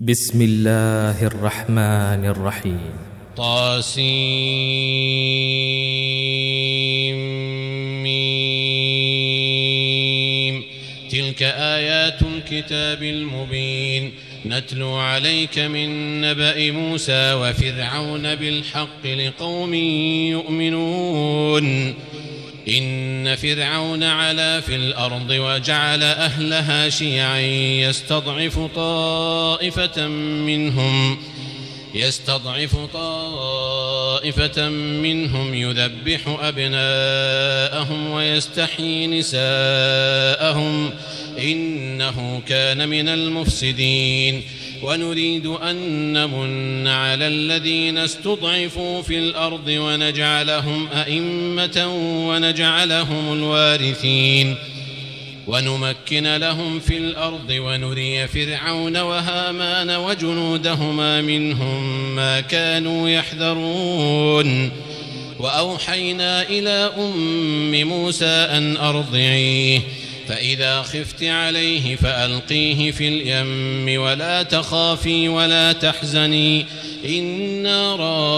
بسم الله الرحمن الرحيم طاسيم تلك آيات الكتاب المبين نتلو عليك من نبأ موسى وفرعون بالحق لقوم يؤمنون إن فرعون علا في الأرض وجعل أهلها شيعا يستضعف طائفة منهم يذبح أبناءهم ويستحيي نساءهم إنه كان من المفسدين ونريد أن نمن على الذين استضعفوا في الأرض ونجعلهم أئمة ونجعلهم الوارثين ونمكن لهم في الأرض ونري فرعون وهامان وجنودهما منهم ما كانوا يحذرون وأوحينا إلى أم موسى أن أرضعيه فإذا خفت عليه فألقيه في اليم ولا تخافي ولا تحزني إنا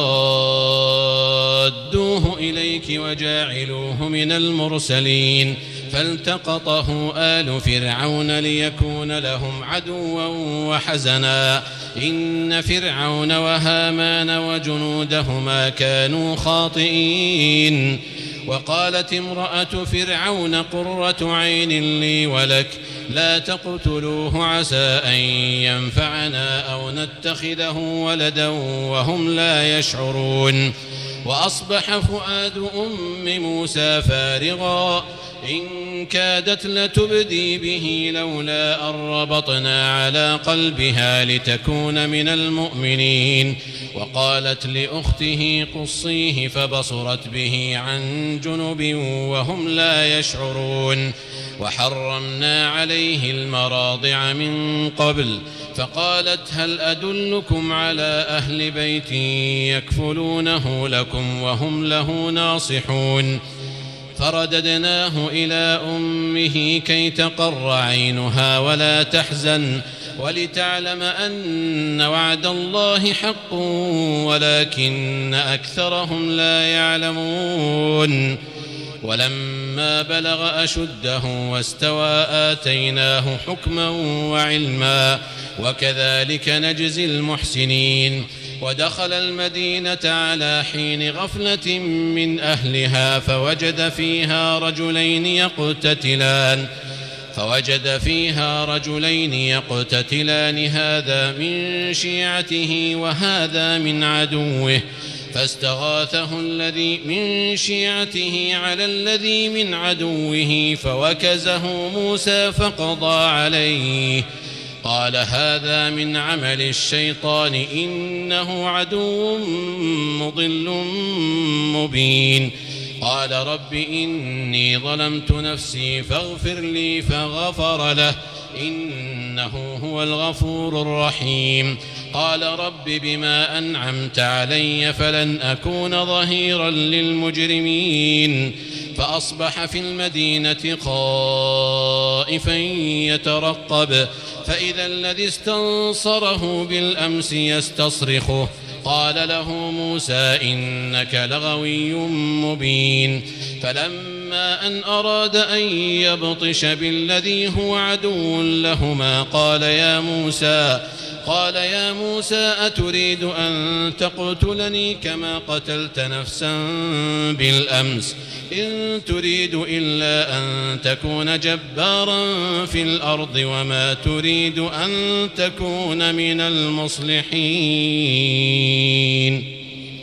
رادوه إليك وجاعلوه من المرسلين فالتقطه آل فرعون ليكون لهم عدوا وحزنا إن فرعون وهامان وجنودهما كانوا خاطئين وقالت امرأة فرعون قرة عين لي ولك لا تقتلوه عسى أن ينفعنا أو نتخذه ولدا وهم لا يشعرون وأصبح فؤاد أم موسى فارغا إن كادت لتبدي به لولا أن ربطنا على قلبها لتكون من المؤمنين وقالت لأخته قصيه فبصرت به عن جنب وهم لا يشعرون وحرمنا عليه المراضع من قبل فقالت هل أدلكم على أهل بيت يكفلونه لكم وهم له ناصحون فرددناه إلى أمه كي تقر عينها ولا تحزن ولتعلم أن وعد الله حق ولكن أكثرهم لا يعلمون ولما بلغ أشده واستوى آتيناه حكما وعلما وكذلك نجزي المحسنين ودخل المدينة على حين غفلة من أهلها فوجد فيها رجلين يقتتلان هذا من شيعته وهذا من عدوه فاستغاثه الذي من شيعته على الذي من عدوه فوكزه موسى فقضى عليه قال هذا من عمل الشيطان إنه عدو مضل مبين قال رب إني ظلمت نفسي فاغفر لي فغفر له إنه هو الغفور الرحيم قال رب بما أنعمت علي فلن أكون ظهيرا للمجرمين فأصبح في المدينة خائفا يترقب فإذا الذي استنصره بالأمس يستصرخه قال له موسى إنك لغوي مبين فلما أن أراد أن يبطش بالذي هو عدو لهما قال يا موسى أتريد أن تقتلني كما قتلت نفسا بالأمس إن تريد إلا أن تكون جبارا في الأرض وما تريد أن تكون من المصلحين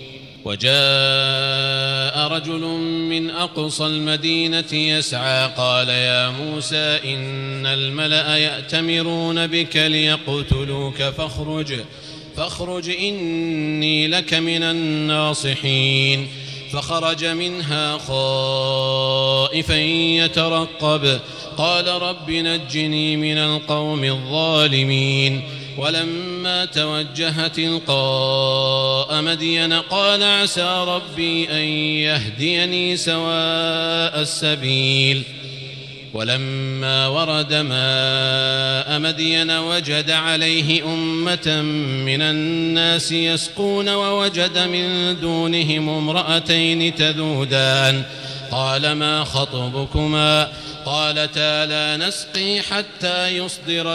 وجاء رجل من أقصى المدينة يسعى قال يا موسى إن الملأ يأتمرون بك ليقتلوك فاخرج إني لك من الناصحين فخرج منها خائفا يترقب قال رب نجني من القوم الظالمين ولما توجه تلقاء مدين قال عسى ربي أن يهديني سواء السبيل ولما ورد ماء مدين وجد عليه أمة من الناس يسقون ووجد من دونهم امرأتين تذودان قال ما خطبكما قالتا لا نسقي حتى يصدر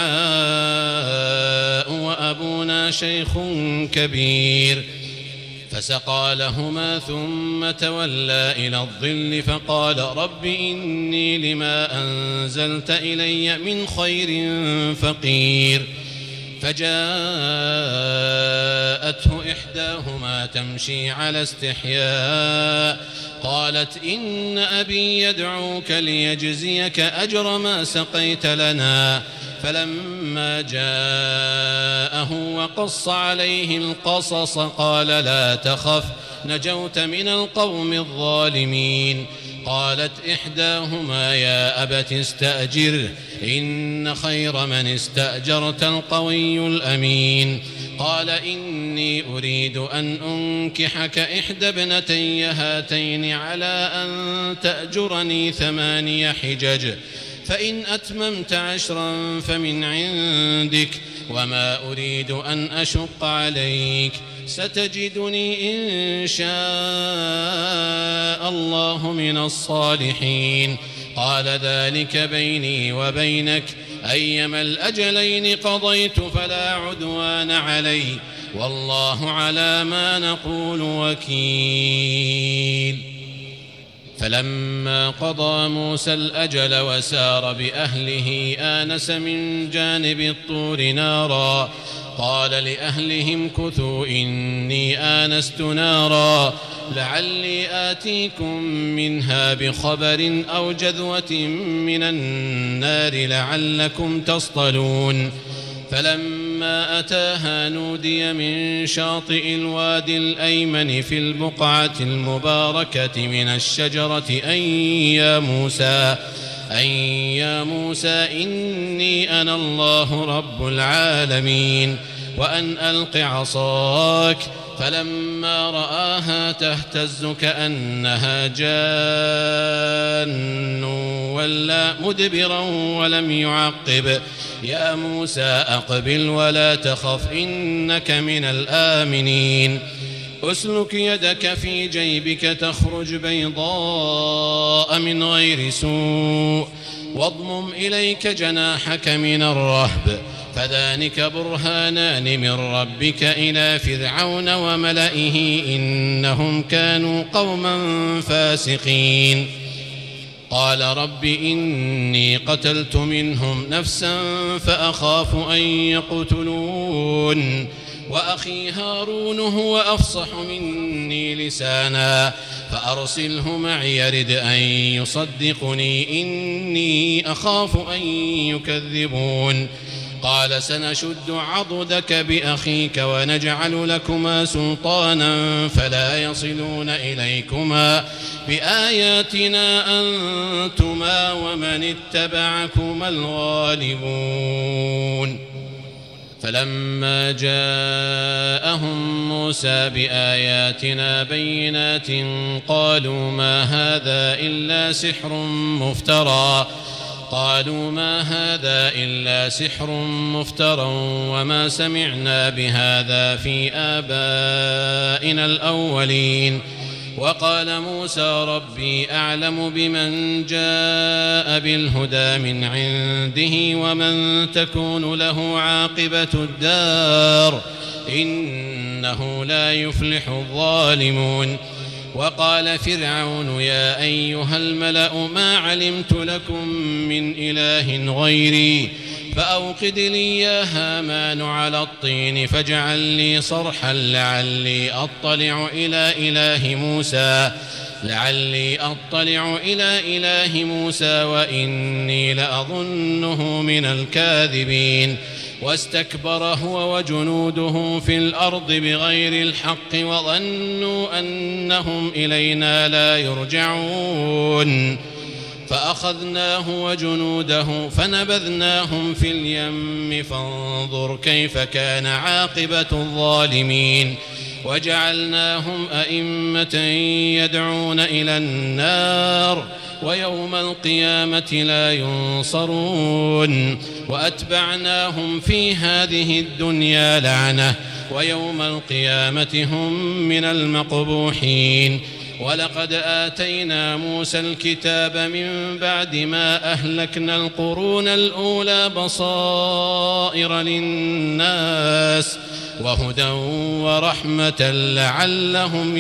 الرعاء وأبونا شيخ كبير فسقى لهما ثم تولى إلى الظل فقال رب إني لما أنزلت إلي من خير فقير فجاءته إحداهما تمشي على استحياء قالت إن أبي يدعوك ليجزيك أجر ما سقيت لنا فلما جاءه وقص عليه القصص قال لا تخف نجوت من القوم الظالمين قالت إحداهما يا أبت استأجره إن خير من استأجرت القوي الأمين قال إني أريد أن أنكحك إحدى ابنتي هاتين على أن تأجرني 8 حجج فإن أتممت 10 فمن عندك وما أريد أن أشق عليك ستجدني إن شاء الله من الصالحين قال ذلك بيني وبينك أيما الأجلين قضيت فلا عدوان علي والله على ما نقول وكيل فلما قضى موسى الأجل وسار بأهله آنس من جانب الطور نارا قال لأهلهم كثوا إني آنست نارا لعلي آتيكم منها بخبر أو جذوة من النار لعلكم تصطلون فلما أتاها نودي من شاطئ الوادي الأيمن في البقعة المباركة من الشجرة أن يا موسى إني أنا الله رب العالمين وأن ألق عصاك فلما رآها تهتز كأنها جان ولا مدبرا ولم يعقب يا موسى أقبل ولا تخف إنك من الآمنين أسلك يدك في جيبك تخرج بيضاء من غير سوء واضمم إليك جناحك من الرهب فذلك برهانان من ربك إلى فرعون وملئه إنهم كانوا قوما فاسقين قال رب إني قتلت منهم نفسا فأخاف أن يقتلون وأخي هارون هو أفصح مني لسانا فأرسله معي يرد أن يصدقني إني أخاف أن يكذبون قال سنشد عضدك بأخيك ونجعل لكما سلطانا فلا يصلون إليكما بآياتنا أنتما ومن اتبعكما الغالبون فلما جاءهم موسى بآياتنا بينات قالوا ما هذا إلا سحر مفترى وما سمعنا بهذا في آبائنا الأولين وقال موسى ربي أعلم بمن جاء بالهدى من عنده ومن تكون له عاقبة الدار إنه لا يفلح الظالمون وقال فرعون يا أيها الملأ ما علمت لكم من إله غيري فأوقد لي يا هامان على الطين فاجعل لي صرحا لعلي أطلع إلى إله موسى وإني لأظنه من الكاذبين واستكبر هو وجنوده في الأرض بغير الحق وظنوا أنهم إلينا لا يرجعون فأخذناه وجنوده فنبذناهم في اليم فانظر كيف كان عاقبة الظالمين وجعلناهم أئمة يدعون إلى النار ويوم القيامة لا ينصرون وأتبعناهم في هذه الدنيا لعنة ويوم القيامة هم من المقبوحين. ولقد آتينا موسى الكتاب من بعد ما أهلكنا القرون الأولى بصائر للناس وهدى ورحمة لعلهم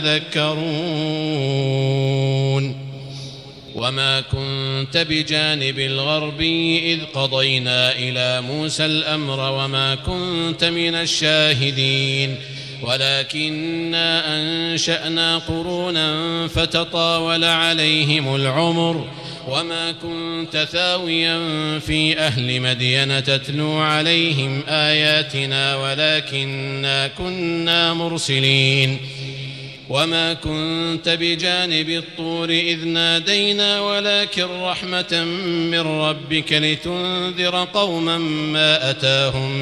يتذكرون. وما كنت بجانب الغربي إذ قضينا إلى موسى الأمر وما كنت من الشاهدين ولكننا أنشأنا قرونا فتطاول عليهم العمر وما كنت ثاويا في أهل مدين تتلو عليهم آياتنا ولكننا كنا مرسلين. وما كنت بجانب الطور إذ نادينا ولكن رحمة من ربك لتنذر قوما ما أتاهم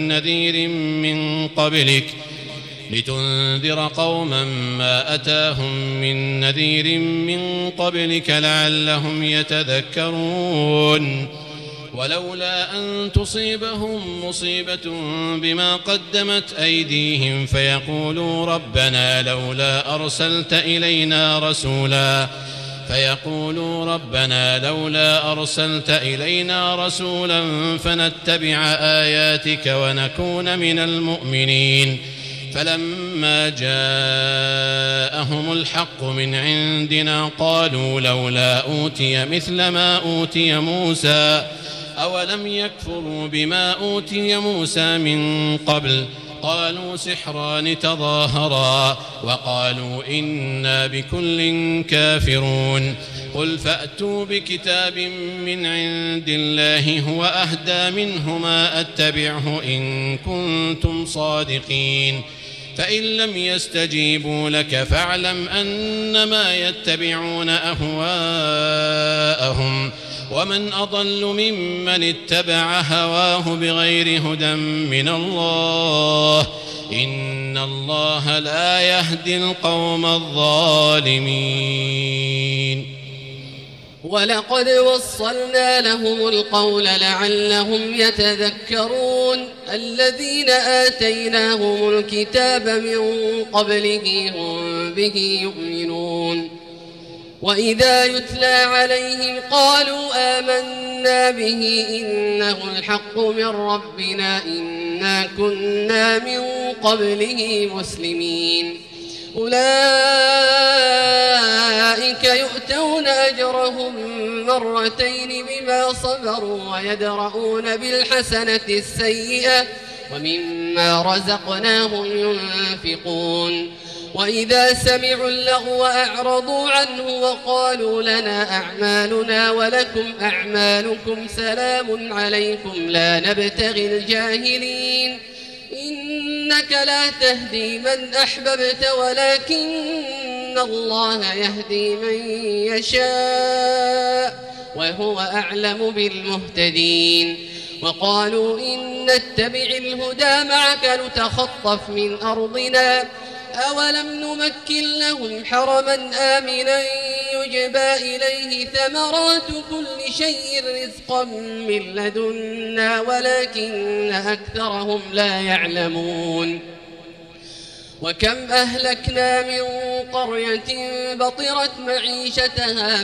من نذير من قبلك لعلهم يتذكرون. ولولا أن تصيبهم مصيبة بما قدمت أيديهم فيقولوا ربنا لولا أرسلت إلينا رسولا فنتبع آياتك ونكون من المؤمنين. فلما جاءهم الحق من عندنا قالوا لولا أوتي مثل ما أوتي موسى أولم يكفروا بما أوتي موسى من قبل قالوا سحران تظاهرا وقالوا إنا بكل كافرون. قل فأتوا بكتاب من عند الله هو أهدى منهما أتبعه إن كنتم صادقين. فإن لم يستجيبوا لك فاعلم أنما يتبعون أهواءهم ومن أضل ممن اتبع هواه بغير هدى من الله إن الله لا يهدي القوم الظالمين. ولقد وصلنا لهم القول لعلهم يتذكرون. الذين آتيناهم الكتاب من قبله هم به يؤمنون. وإذا يتلى عليهم قالوا آمنا به إنه الحق من ربنا إنا كنا من قبله مسلمين. أولئك يؤتون أجرهم مرتين بما صبروا ويدرؤون بالحسنة السيئة ومما رزقناهم ينفقون. وإذا سمعوا اللغو أعرضوا عنه وقالوا لنا أعمالنا ولكم أعمالكم سلام عليكم لا نبتغي الجاهلين. إنك لا تهدي من أحببت ولكن الله يهدي من يشاء وهو أعلم بالمهتدين. وقالوا إن نتبع الهدى معك نتخطف من أرضنا أولم نمكن لهم حرما آمنا يجبى إليه ثمرات كل شيء رزقا من لدنا ولكن أكثرهم لا يعلمون. وكم أهلكنا من قرية بطرت معيشتها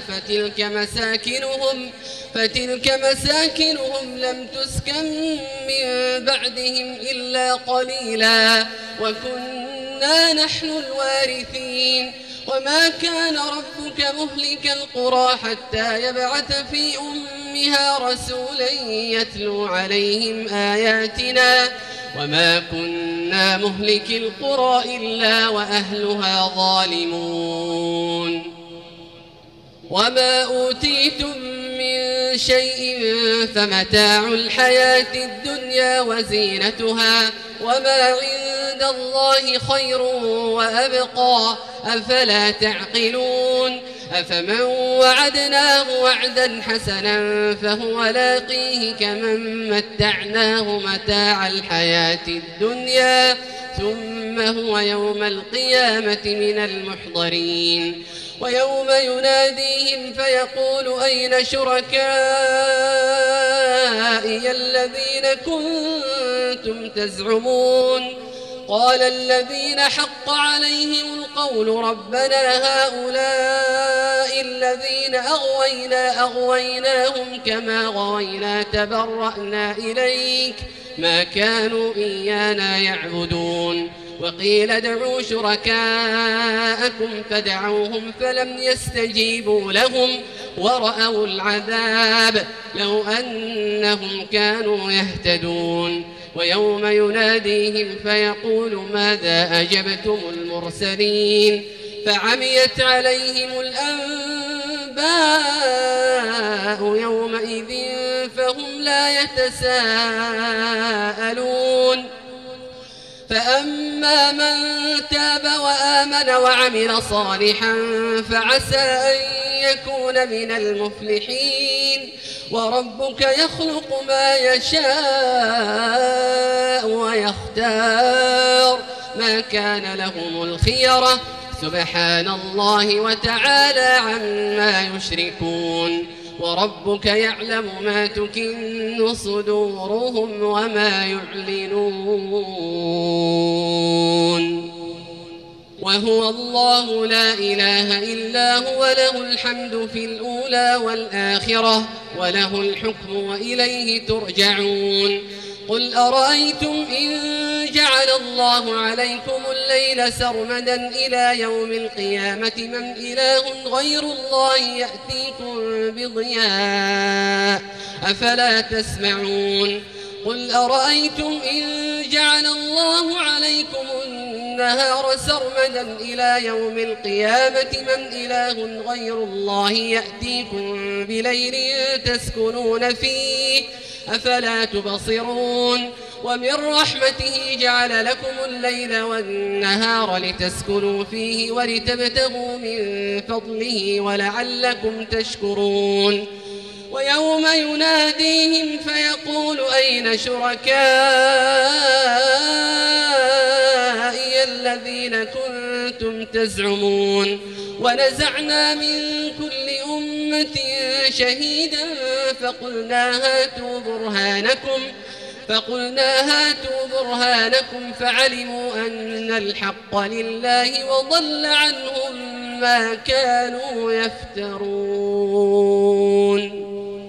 فتلك مساكنهم لم تسكن من بعدهم إلا قليلا وكنا نحن الوارثين. وما كان ربك مهلك القرى حتى يبعث في أمها رسولا يتلو عليهم آياتنا وما كنا مهلك القرى إلا وأهلها ظالمون. وما أوتيتم من شيء فمتاع الحياة الدنيا وزينتها وما عند الله خير وأبقى أفلا تعقلون. أفمن وعدناه وعدا حسنا فهو لاقيه كمن متعناه متاع الحياة الدنيا ثم هو يوم القيامة من المحضرين ويوم يناديهم فيقول أين شركائي الذين كنتم تزعمون قال الذين حق عليهم القول ربنا هؤلاء الذين أغويناهم كما غوينا تبرأنا إليك ما كانوا إيانا يعبدون وقيل ادعوا شركاءكم فدعوهم فلم يستجيبوا لهم ورأوا العذاب لو أنهم كانوا يهتدون ويوم يناديهم فيقول ماذا أجبتم المرسلين فعميت عليهم الأنباء يومئذ فهم لا يتساءلون فأما من تاب وآمن وعمل صالحا فعسى أن يكون من المفلحين وربك يخلق ما يشاء ويختار ما كان لهم الخيرة سبحان الله وتعالى عما يشركون وربك يعلم ما تكن صدورهم وما يعلنون وهو الله لا إله إلا هو له الحمد في الأولى والآخرة وله الحكم وإليه ترجعون قل أرأيتم إن جعل الله عليكم الليل سرمدا إلى يوم القيامة من إله غير الله يأتيكم بضياء أفلا تسمعون قل أرأيتم إن جعل الله عليكم النهار سرمدا إلى يوم القيامة من إله غير الله يأتيكم بليل تسكنون فيه أفلا تبصرون ومن رحمته جعل لكم الليل والنهار لتسكنوا فيه ولتبتغوا من فضله ولعلكم تشكرون ويوم يناديهم فيقول أين شركائي الذين كنتم تزعمون ونزعنا من كل أمة شهيدا فقلنا هاتوا برهانكم فعلموا أن الحق لله وضل عنهم ما كانوا يفترون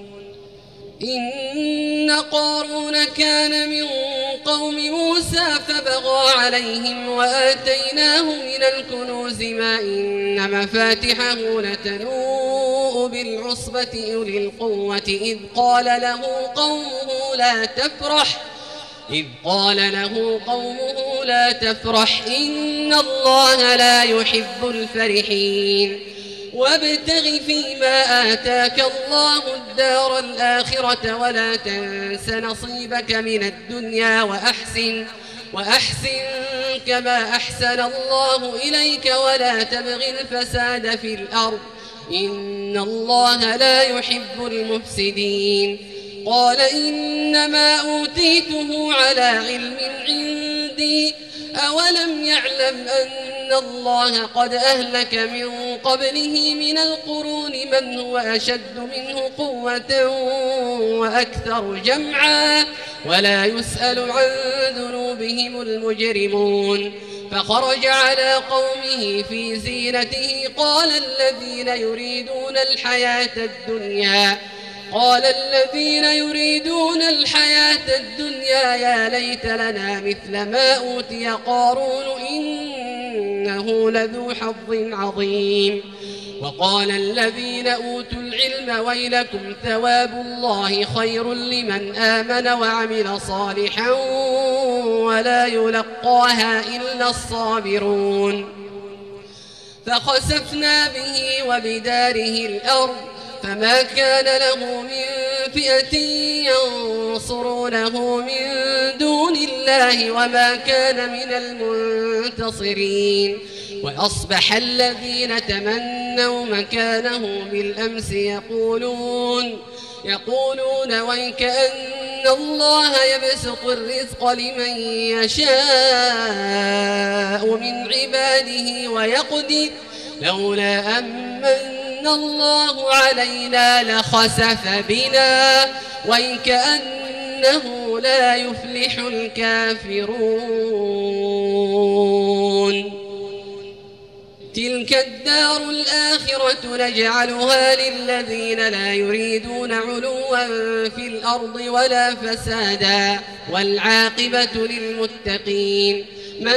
إن قارون كان من قوم موسى فبغى عليهم وآتيناه من الكنوز ما إن مفاتحه لتنوء بالعصبة أولي القوة إذ قال له قومه لا تفرح إن الله لا يحب الفرحين وابتغ فيما آتاك الله الدار الآخرة ولا تنس نصيبك من الدنيا وأحسن كما أحسن الله إليك ولا تبغ الفساد في الأرض إن الله لا يحب المفسدين قال إنما أوتيته على علم عندي أولم يعلم أن الله قد أهلك من قبله من القرون من هو أشد منه قوة وأكثر جمعا ولا يسأل عن ذنوبهم المجرمون فخرج على قومه في زينته قال الذين يريدون الحياة الدنيا يا ليت لنا مثل ما أوتي قارون إنه لذو حظ عظيم وقال الذين أوتوا العلم ويلكم ثواب الله خير لمن آمن وعمل صالحا ولا يلقاها إلا الصابرون فخسفنا به وبداره الأرض فما كان له من فئة ينصرونه من دون الله وما كان من المنتصرين وأصبح الذين تمنوا تمنوا مكانه بالأمس يقولون ويكأن الله يبسط الرزق لمن يشاء من عباده ويقدر لولا أمن الله علينا لخسف بنا ويكأنه لا يفلح الكافرون. تلك الدار الآخرة نجعلها للذين لا يريدون علوا في الأرض ولا فسادا والعاقبة للمتقين. من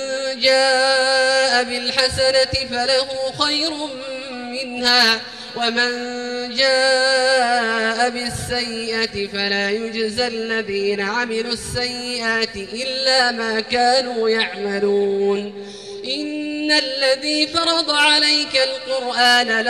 جاء بالحسنة فله خير منها ومن جاء بالسيئة فلا يجزى الذين عملوا السيئات إلا ما كانوا يعملون. إن الذي فرض عليك القرآن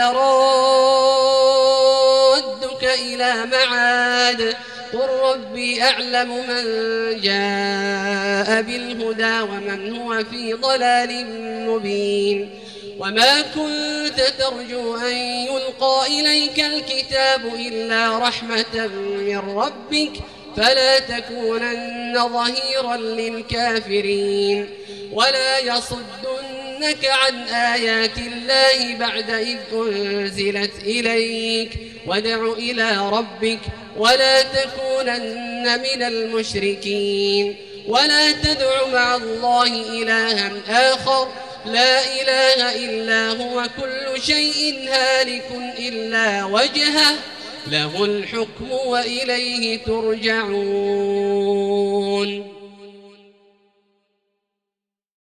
لرادك إلى معاد قل ربي أعلم من جاء بالهدى ومن هو في ضلال مبين. وما كنت ترجو أن يلقى إليك الكتاب إلا رحمة من ربك فلا تكونن ظهيرا للكافرين. ولا يصدنك عن آيات الله بعد إذ أنزلت إليك وادع إلى ربك ولا تكونن من المشركين. ولا تدع مع الله إلها آخر لا إله إلا هو كل شيء هالك إلا وجهه له الحكم وإليه ترجعون.